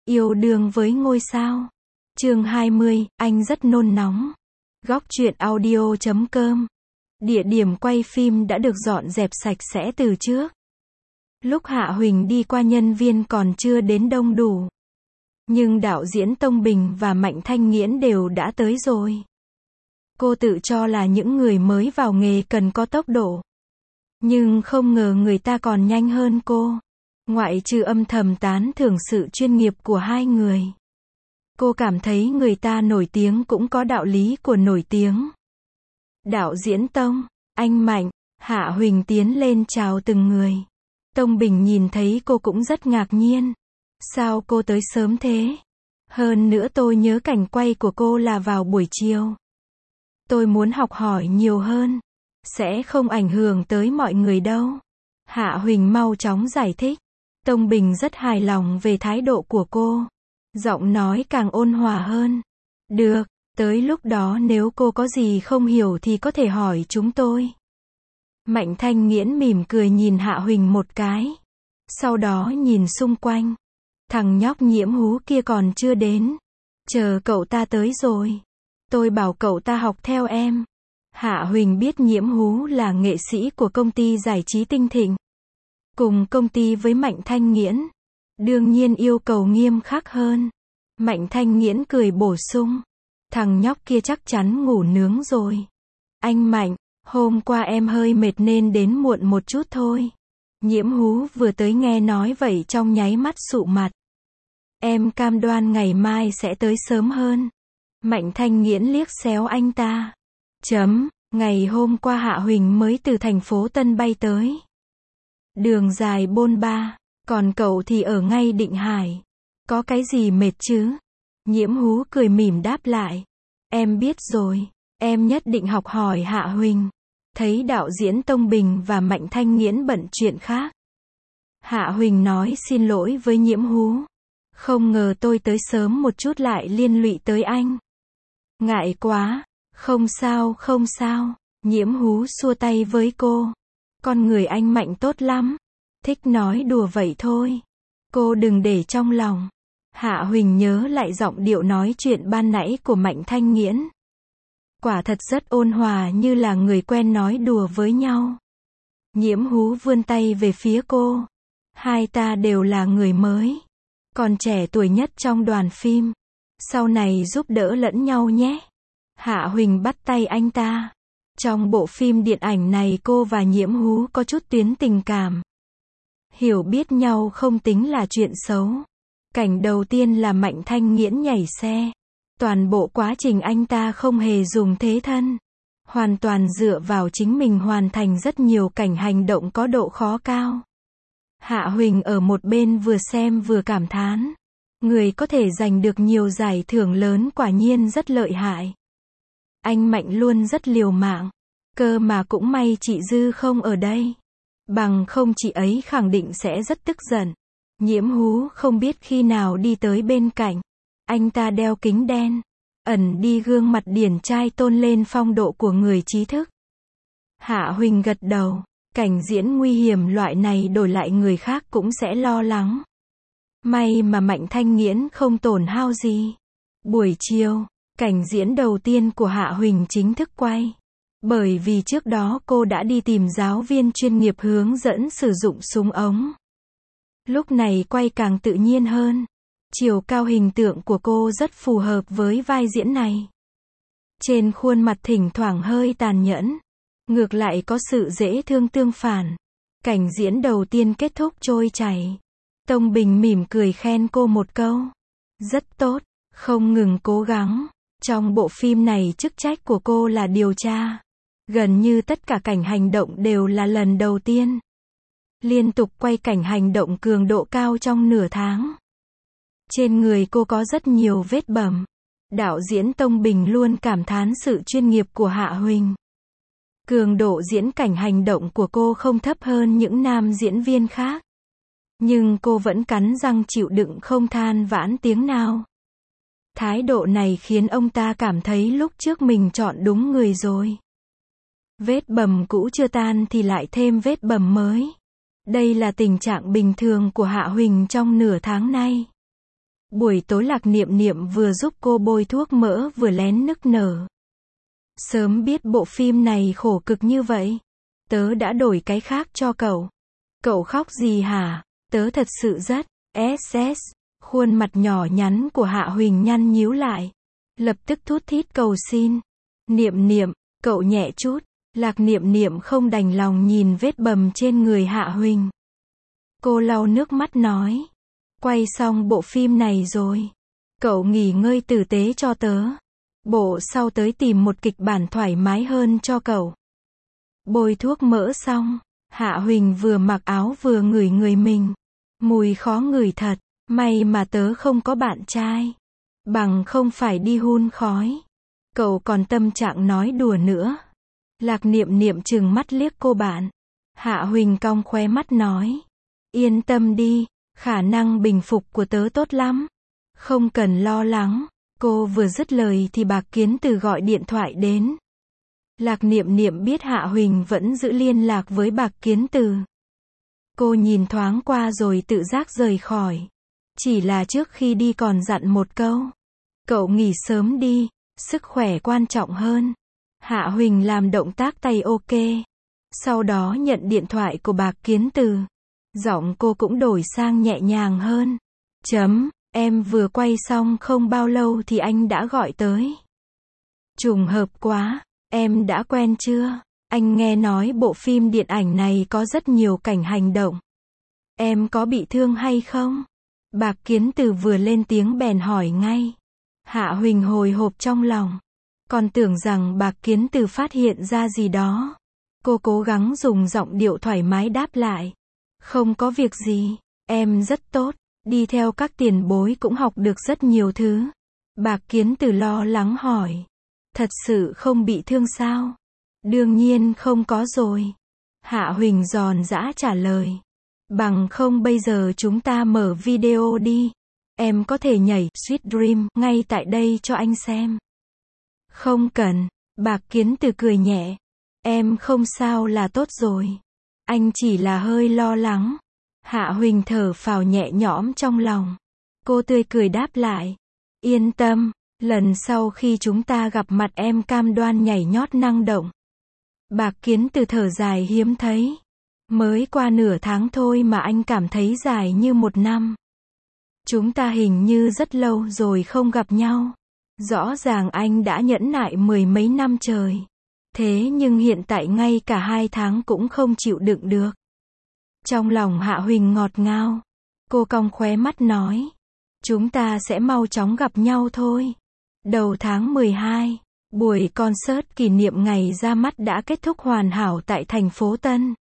Yêu đương với ngôi sao. Chương 20, anh rất nôn nóng. Góc truyện audio.com. Địa điểm quay phim đã được dọn dẹp sạch sẽ từ trước. Lúc Hạ Huỳnh đi qua nhân viên còn chưa đến đông đủ. Nhưng đạo diễn Tông Bình và Mạnh Thanh Nghiễn đều đã tới rồi. Cô tự cho là những người mới vào nghề cần có tốc độ. Nhưng không ngờ người ta còn nhanh hơn cô. Ngoại trừ âm thầm tán thưởng sự chuyên nghiệp của hai người. Cô cảm thấy người ta nổi tiếng cũng có đạo lý của nổi tiếng. Đạo diễn Tông, anh Mạnh, Hạ Huỳnh tiến lên chào từng người. Tông Bình nhìn thấy cô cũng rất ngạc nhiên. Sao cô tới sớm thế? Hơn nữa tôi nhớ cảnh quay của cô là vào buổi chiều. Tôi muốn học hỏi nhiều hơn. Sẽ không ảnh hưởng tới mọi người đâu. Hạ Huỳnh mau chóng giải thích. Tông Bình rất hài lòng về thái độ của cô. Giọng nói càng ôn hòa hơn. Được, tới lúc đó nếu cô có gì không hiểu thì có thể hỏi chúng tôi. Mạnh Thanh Nghiễn mỉm cười nhìn Hạ Huỳnh một cái. Sau đó nhìn xung quanh. Thằng nhóc Nhiễm Hú kia còn chưa đến. Chờ cậu ta tới rồi. Tôi bảo cậu ta học theo em. Hạ Huỳnh biết Nhiễm Hú là nghệ sĩ của công ty giải trí Tinh Thịnh. Cùng công ty với Mạnh Thanh Nghiễn. Đương nhiên yêu cầu nghiêm khắc hơn. Mạnh Thanh Nghiễn cười bổ sung. Thằng nhóc kia chắc chắn ngủ nướng rồi. Anh Mạnh, hôm qua em hơi mệt nên đến muộn một chút thôi. Nhiễm Hú vừa tới nghe nói vậy trong nháy mắt sụ mặt. Em cam đoan ngày mai sẽ tới sớm hơn. Mạnh Thanh Nghiễn liếc xéo anh ta. Ngày hôm qua Hạ Huỳnh mới từ thành phố Tân bay tới. Đường dài bôn ba, còn cậu thì ở ngay Định Hải. Có cái gì mệt chứ? Nhiễm Hú cười mỉm đáp lại. Em biết rồi, em nhất định học hỏi Hạ Huỳnh. Thấy đạo diễn Tông Bình và Mạnh Thanh Nghiễn bận chuyện khác. Hạ Huỳnh nói xin lỗi với Nhiễm Hú. Không ngờ tôi tới sớm một chút lại liên lụy tới anh. Ngại quá, không sao không sao. Nhiễm Hú xua tay với cô. Con người anh Mạnh tốt lắm. Thích nói đùa vậy thôi. Cô đừng để trong lòng. Hạ Huỳnh nhớ lại giọng điệu nói chuyện ban nãy của Mạnh Thanh Nghiễn. Quả thật rất ôn hòa như là người quen nói đùa với nhau. Nhiễm Hú vươn tay về phía cô. Hai ta đều là người mới. Còn trẻ tuổi nhất trong đoàn phim. Sau này giúp đỡ lẫn nhau nhé. Hạ Huỳnh bắt tay anh ta. Trong bộ phim điện ảnh này cô và Nhiễm Hú có chút tuyến tình cảm. Hiểu biết nhau không tính là chuyện xấu. Cảnh đầu tiên là Mạnh Thanh Nghiễn nhảy xe. Toàn bộ quá trình anh ta không hề dùng thế thân. Hoàn toàn dựa vào chính mình hoàn thành rất nhiều cảnh hành động có độ khó cao. Hạ Huỳnh ở một bên vừa xem vừa cảm thán. Người có thể giành được nhiều giải thưởng lớn quả nhiên rất lợi hại. Anh Mạnh luôn rất liều mạng. Cơ mà cũng may chị Dư không ở đây. Bằng không chị ấy khẳng định sẽ rất tức giận. Nhiễm Hú không biết khi nào đi tới bên cạnh. Anh ta đeo kính đen. Ẩn đi gương mặt điển trai tôn lên phong độ của người trí thức. Hạ Huỳnh gật đầu. Cảnh diễn nguy hiểm loại này đổi lại người khác cũng sẽ lo lắng. May mà Mạnh Thanh Nghiễn không tổn hao gì. Buổi chiều, cảnh diễn đầu tiên của Hạ Huỳnh chính thức quay. Bởi vì trước đó cô đã đi tìm giáo viên chuyên nghiệp hướng dẫn sử dụng súng ống. Lúc này quay càng tự nhiên hơn. Chiều cao hình tượng của cô rất phù hợp với vai diễn này. Trên khuôn mặt thỉnh thoảng hơi tàn nhẫn. Ngược lại có sự dễ thương tương phản. Cảnh diễn đầu tiên kết thúc trôi chảy. Tông Bình mỉm cười khen cô một câu. Rất tốt, không ngừng cố gắng. Trong bộ phim này chức trách của cô là điều tra. Gần như tất cả cảnh hành động đều là lần đầu tiên. Liên tục quay cảnh hành động cường độ cao trong nửa tháng. Trên người cô có rất nhiều vết bầm. Đạo diễn Tông Bình luôn cảm thán sự chuyên nghiệp của Hạ Huỳnh. Cường độ diễn cảnh hành động của cô không thấp hơn những nam diễn viên khác. Nhưng cô vẫn cắn răng chịu đựng không than vãn tiếng nào. Thái độ này khiến ông ta cảm thấy lúc trước mình chọn đúng người rồi. Vết bầm cũ chưa tan thì lại thêm vết bầm mới. Đây là tình trạng bình thường của Hạ Huỳnh trong nửa tháng nay. Buổi tối Lạc Niệm Niệm vừa giúp cô bôi thuốc mỡ vừa lén nức nở. Sớm biết bộ phim này khổ cực như vậy. Tớ đã đổi cái khác cho cậu. Cậu khóc gì hả? Tớ thật sự rất SS. Khuôn mặt nhỏ nhắn của Hạ Huỳnh nhăn nhíu lại. Lập tức thút thít cầu xin. Niệm Niệm, cậu nhẹ chút. Lạc Niệm Niệm không đành lòng nhìn vết bầm trên người Hạ Huỳnh. Cô lau nước mắt nói. Quay xong bộ phim này rồi. Cậu nghỉ ngơi tử tế cho tớ. Bộ sau tới tìm một kịch bản thoải mái hơn cho cậu. Bôi thuốc mỡ xong, Hạ Huỳnh vừa mặc áo vừa ngửi người mình. Mùi khó ngửi thật, may mà tớ không có bạn trai. Bằng không phải đi hun khói. Cậu còn tâm trạng nói đùa nữa. Lạc Niệm Niệm trừng mắt liếc cô bạn. Hạ Huỳnh cong khóe mắt nói. Yên tâm đi, khả năng bình phục của tớ tốt lắm. Không cần lo lắng. Cô vừa dứt lời thì Bạc Kiến Từ gọi điện thoại đến. Lạc Niệm Niệm biết Hạ Huỳnh vẫn giữ liên lạc với Bạc Kiến Từ. Cô nhìn thoáng qua rồi tự giác rời khỏi. Chỉ là trước khi đi còn dặn một câu. Cậu nghỉ sớm đi, sức khỏe quan trọng hơn. Hạ Huỳnh làm động tác tay ok. Sau đó nhận điện thoại của Bạc Kiến Từ. Giọng cô cũng đổi sang nhẹ nhàng hơn. Em vừa quay xong không bao lâu thì anh đã gọi tới. Trùng hợp quá, em đã quen chưa? Anh nghe nói bộ phim điện ảnh này có rất nhiều cảnh hành động. Em có bị thương hay không? Bạc Kiến Từ vừa lên tiếng bèn hỏi ngay. Hạ Huỳnh hồi hộp trong lòng. Còn tưởng rằng Bạc Kiến Từ phát hiện ra gì đó. Cô cố gắng dùng giọng điệu thoải mái đáp lại. Không có việc gì, em rất tốt. Đi theo các tiền bối cũng học được rất nhiều thứ. Bạc Kiến Từ lo lắng hỏi. Thật sự không bị thương sao? Đương nhiên không có rồi. Hạ Huỳnh giòn giã trả lời. Bằng không bây giờ chúng ta mở video đi. Em có thể nhảy Sweet Dream ngay tại đây cho anh xem. Không cần. Bạc Kiến Từ cười nhẹ. Em không sao là tốt rồi. Anh chỉ là hơi lo lắng. Hạ Huỳnh thở phào nhẹ nhõm trong lòng. Cô tươi cười đáp lại. Yên tâm, lần sau khi chúng ta gặp mặt em cam đoan nhảy nhót năng động. Bạc Kiến Từ thở dài hiếm thấy. Mới qua nửa tháng thôi mà anh cảm thấy dài như một năm. Chúng ta hình như rất lâu rồi không gặp nhau. Rõ ràng anh đã nhẫn nại mười mấy năm trời. Thế nhưng hiện tại ngay cả 2 tháng cũng không chịu đựng được. Trong lòng Hạ Huỳnh ngọt ngào. Cô cong khóe mắt nói. Chúng ta sẽ mau chóng gặp nhau thôi. Đầu tháng 12, buổi concert kỷ niệm ngày ra mắt đã kết thúc hoàn hảo tại thành phố Tân.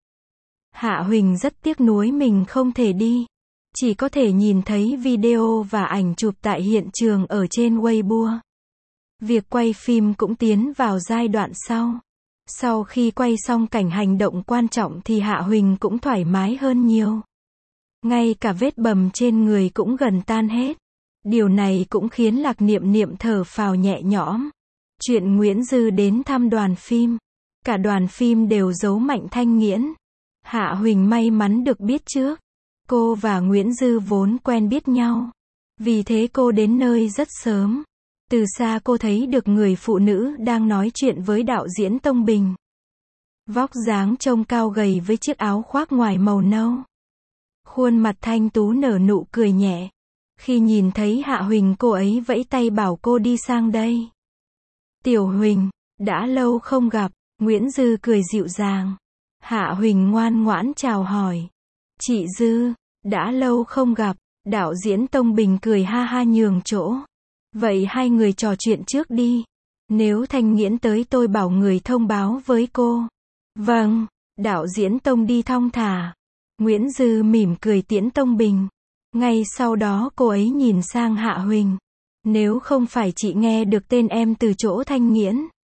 Hạ Huỳnh rất tiếc nuối mình không thể đi. Chỉ có thể nhìn thấy video và ảnh chụp tại hiện trường ở trên Weibo. Việc quay phim cũng tiến vào giai đoạn sau. Sau khi quay xong cảnh hành động quan trọng thì Hạ Huỳnh cũng thoải mái hơn nhiều. Ngay cả vết bầm trên người cũng gần tan hết. Điều này cũng khiến Lạc Niệm Niệm thở phào nhẹ nhõm. Chuyện Nguyễn Dư đến thăm đoàn phim. Cả đoàn phim đều giấu Mạnh Thanh Nghiễn. Hạ Huỳnh may mắn được biết trước. Cô và Nguyễn Dư vốn quen biết nhau. Vì thế cô đến nơi rất sớm. Từ xa cô thấy được người phụ nữ đang nói chuyện với đạo diễn Tông Bình. Vóc dáng trông cao gầy với chiếc áo khoác ngoài màu nâu. Khuôn mặt thanh tú nở nụ cười nhẹ. Khi nhìn thấy Hạ Huỳnh cô ấy vẫy tay bảo cô đi sang đây. Tiểu Huỳnh, đã lâu không gặp. Nguyễn Dư cười dịu dàng. Hạ Huỳnh ngoan ngoãn chào hỏi. Chị Dư, đã lâu không gặp. Đạo diễn Tông Bình cười ha ha nhường chỗ. Vậy hai người trò chuyện trước đi. Nếu Thanh Nghiễn tới tôi bảo người thông báo với cô. Vâng, đạo diễn Tông đi thong thả. Nguyễn Dư mỉm cười tiễn Tông Bình. Ngay sau đó cô ấy nhìn sang Hạ Huỳnh. Nếu không phải chị nghe được tên em từ chỗ Thanh Nghiễn,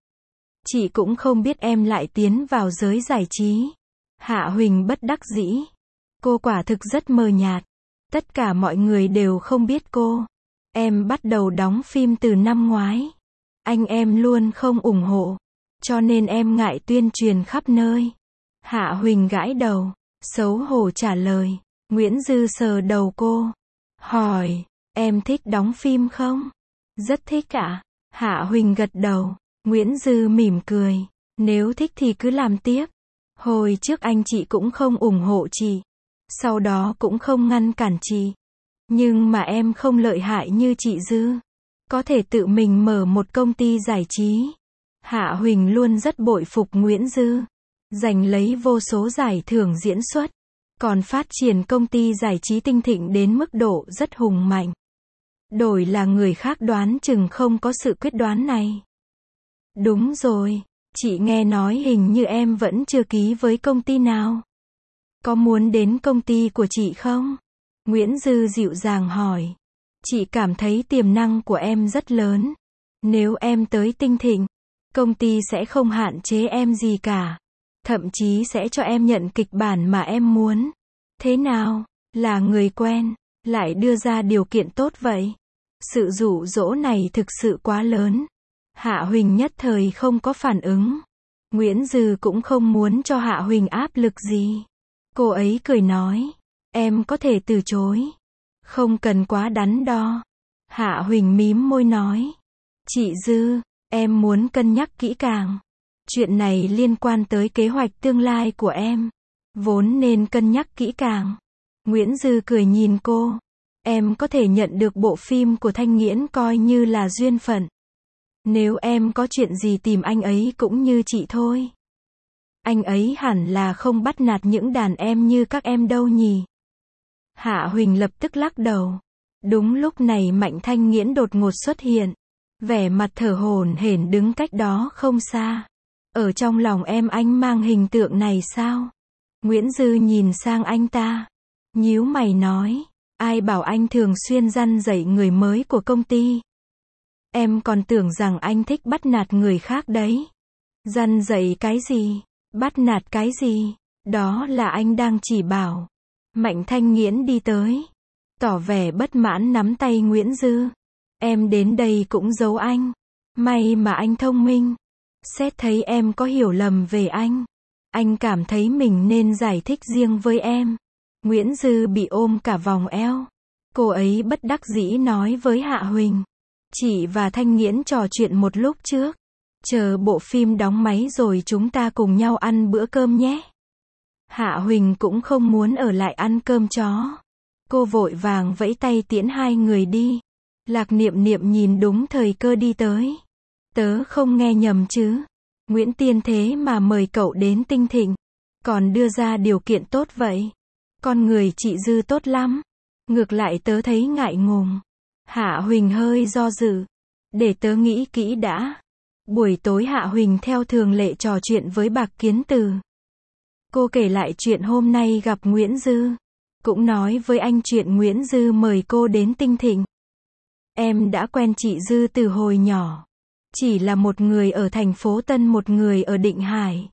chị cũng không biết em lại tiến vào giới giải trí. Hạ Huỳnh bất đắc dĩ. Cô quả thực rất mờ nhạt. Tất cả mọi người đều không biết cô. Em bắt đầu đóng phim từ năm ngoái. Anh em luôn không ủng hộ. Cho nên em ngại tuyên truyền khắp nơi. Hạ Huỳnh gãi đầu. Xấu hổ trả lời. Nguyễn Dư sờ đầu cô. Hỏi. Em thích đóng phim không? Rất thích ạ. Hạ Huỳnh gật đầu. Nguyễn Dư mỉm cười. Nếu thích thì cứ làm tiếp. Hồi trước anh chị cũng không ủng hộ chị. Sau đó cũng không ngăn cản chị. Nhưng mà em không lợi hại như chị Dư. Có thể tự mình mở một công ty giải trí. Hạ Huỳnh luôn rất bội phục Nguyễn Dư. Giành lấy vô số giải thưởng diễn xuất. Còn phát triển công ty giải trí Tinh Thịnh đến mức độ rất hùng mạnh. Đổi là người khác đoán chừng không có sự quyết đoán này. Đúng rồi, chị nghe nói hình như em vẫn chưa ký với công ty nào. Có muốn đến công ty của chị không? Nguyễn Dư dịu dàng hỏi. Chị cảm thấy tiềm năng của em rất lớn. Nếu em tới Tinh Thịnh, công ty sẽ không hạn chế em gì cả. Thậm chí sẽ cho em nhận kịch bản mà em muốn. Thế nào, là người quen, lại đưa ra điều kiện tốt vậy? Sự dụ dỗ này thực sự quá lớn. Hạ Huỳnh nhất thời không có phản ứng. Nguyễn Dư cũng không muốn cho Hạ Huỳnh áp lực gì. Cô ấy cười nói, em có thể từ chối. Không cần quá đắn đo. Hạ Huỳnh mím môi nói, chị Dư, em muốn cân nhắc kỹ càng. Chuyện này liên quan tới kế hoạch tương lai của em. Vốn nên cân nhắc kỹ càng. Nguyễn Dư cười nhìn cô. Em có thể nhận được bộ phim của Thanh Nghiễn coi như là duyên phận. Nếu em có chuyện gì tìm anh ấy cũng như chị thôi. Anh ấy hẳn là không bắt nạt những đàn em như các em đâu nhỉ. Hạ Huỳnh lập tức lắc đầu. Đúng lúc này Mạnh Thanh Nghiễn đột ngột xuất hiện. Vẻ mặt thở hổn hển đứng cách đó không xa. Ở trong lòng em anh mang hình tượng này sao? Nguyễn Dư nhìn sang anh ta. Nhíu mày nói. Ai bảo anh thường xuyên răn dạy người mới của công ty? Em còn tưởng rằng anh thích bắt nạt người khác đấy. Răn dạy cái gì? Bắt nạt cái gì? Đó là anh đang chỉ bảo. Mạnh Thanh Nghiễn đi tới. Tỏ vẻ bất mãn nắm tay Nguyễn Dư. Em đến đây cũng giấu anh. May mà anh thông minh. Xét thấy em có hiểu lầm về anh. Anh cảm thấy mình nên giải thích riêng với em. Nguyễn Dư bị ôm cả vòng eo. Cô ấy bất đắc dĩ nói với Hạ Huỳnh. Chị và Thanh Nghiễn trò chuyện một lúc trước. Chờ bộ phim đóng máy rồi chúng ta cùng nhau ăn bữa cơm nhé. Hạ Huỳnh cũng không muốn ở lại ăn cơm chó. Cô vội vàng vẫy tay tiễn hai người đi. Lạc Niệm Niệm nhìn đúng thời cơ đi tới. Tớ không nghe nhầm chứ. Nguyễn Tiên thế mà mời cậu đến Tinh Thịnh. Còn đưa ra điều kiện tốt vậy. Con người chị Dư tốt lắm. Ngược lại tớ thấy ngại ngùng. Hạ Huỳnh hơi do dự. Để tớ nghĩ kỹ đã. Buổi tối Hạ Huỳnh theo thường lệ trò chuyện với Bạc Kiến Từ. Cô kể lại chuyện hôm nay gặp Nguyễn Dư. Cũng nói với anh chuyện Nguyễn Dư mời cô đến Tinh Thịnh. Em đã quen chị Dư từ hồi nhỏ. Chỉ là một người ở thành phố Tân, một người ở Định Hải.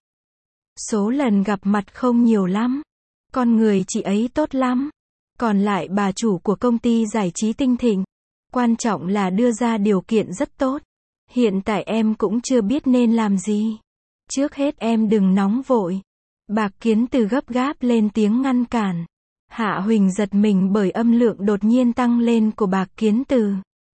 Số lần gặp mặt không nhiều lắm. Con người chị ấy tốt lắm. Còn lại bà chủ của công ty giải trí Tinh Thịnh. Quan trọng là đưa ra điều kiện rất tốt. Hiện tại em cũng chưa biết nên làm gì. Trước hết em đừng nóng vội. Bạc Kiến Từ gấp gáp lên tiếng ngăn cản. Hạ Huỳnh giật mình bởi âm lượng đột nhiên tăng lên của Bạc Kiến Từ.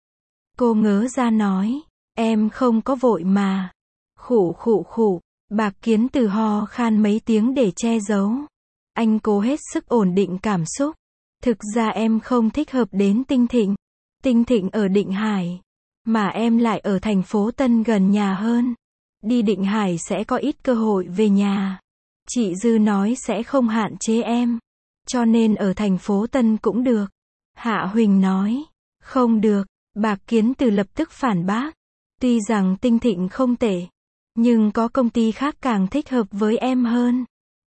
Cô ngớ ra nói. Em không có vội mà. Khụ khụ khụ. Bạc Kiến Từ ho khan mấy tiếng để che giấu. Anh cố hết sức ổn định cảm xúc. Thực ra em không thích hợp đến Tinh Thịnh. Tinh Thịnh ở Định Hải. Mà em lại ở thành phố Tân gần nhà hơn. Đi Định Hải sẽ có ít cơ hội về nhà. Chị Dư nói sẽ không hạn chế em. Cho nên ở thành phố Tân cũng được. Hạ Huỳnh nói. Không được. Bạc Kiến Từ lập tức phản bác. Tuy rằng Tinh Thịnh không tệ. Nhưng có công ty khác càng thích hợp với em hơn.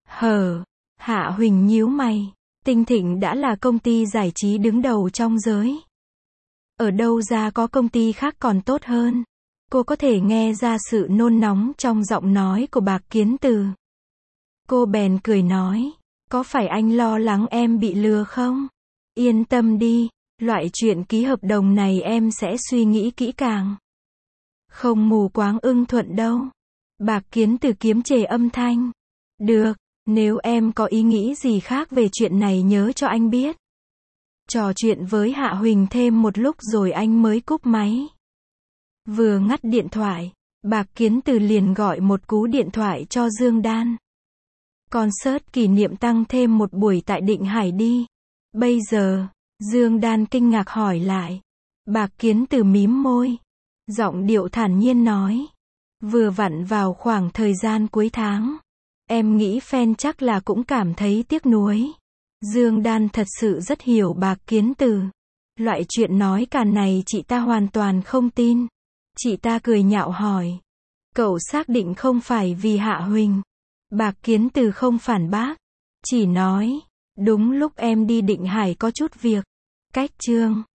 Hạ Huỳnh nhíu mày. Tinh Thịnh đã là công ty giải trí đứng đầu trong giới. Ở đâu ra có công ty khác còn tốt hơn. Cô có thể nghe ra sự nôn nóng trong giọng nói của Bạc Kiến Từ. Cô bèn cười nói. Có phải anh lo lắng em bị lừa không? Yên tâm đi. Loại chuyện ký hợp đồng này em sẽ suy nghĩ kỹ càng. Không mù quáng ưng thuận đâu. Bạc Kiến Từ kiềm chế âm thanh. Được, nếu em có ý nghĩ gì khác về chuyện này nhớ cho anh biết. Trò chuyện với Hạ Huỳnh thêm một lúc rồi anh mới cúp máy. Vừa ngắt điện thoại, Bạc Kiến Từ liền gọi một cú điện thoại cho Dương Đan. Concert kỷ niệm tăng thêm một buổi tại Định Hải đi. Bây giờ, Dương Đan kinh ngạc hỏi lại. Bạc Kiến Từ mím môi. Giọng điệu thản nhiên nói. Vừa vặn vào khoảng thời gian cuối tháng. Em nghĩ fan chắc là cũng cảm thấy tiếc nuối. Dương Đan thật sự rất hiểu Bạc Kiến Từ. Loại chuyện nói càn này chị ta hoàn toàn không tin. Chị ta cười nhạo hỏi. Cậu xác định không phải vì Hạ Huỳnh? Bạc Kiến Từ không phản bác. Chỉ nói. Đúng lúc em đi Định Hải có chút việc. Cách chương.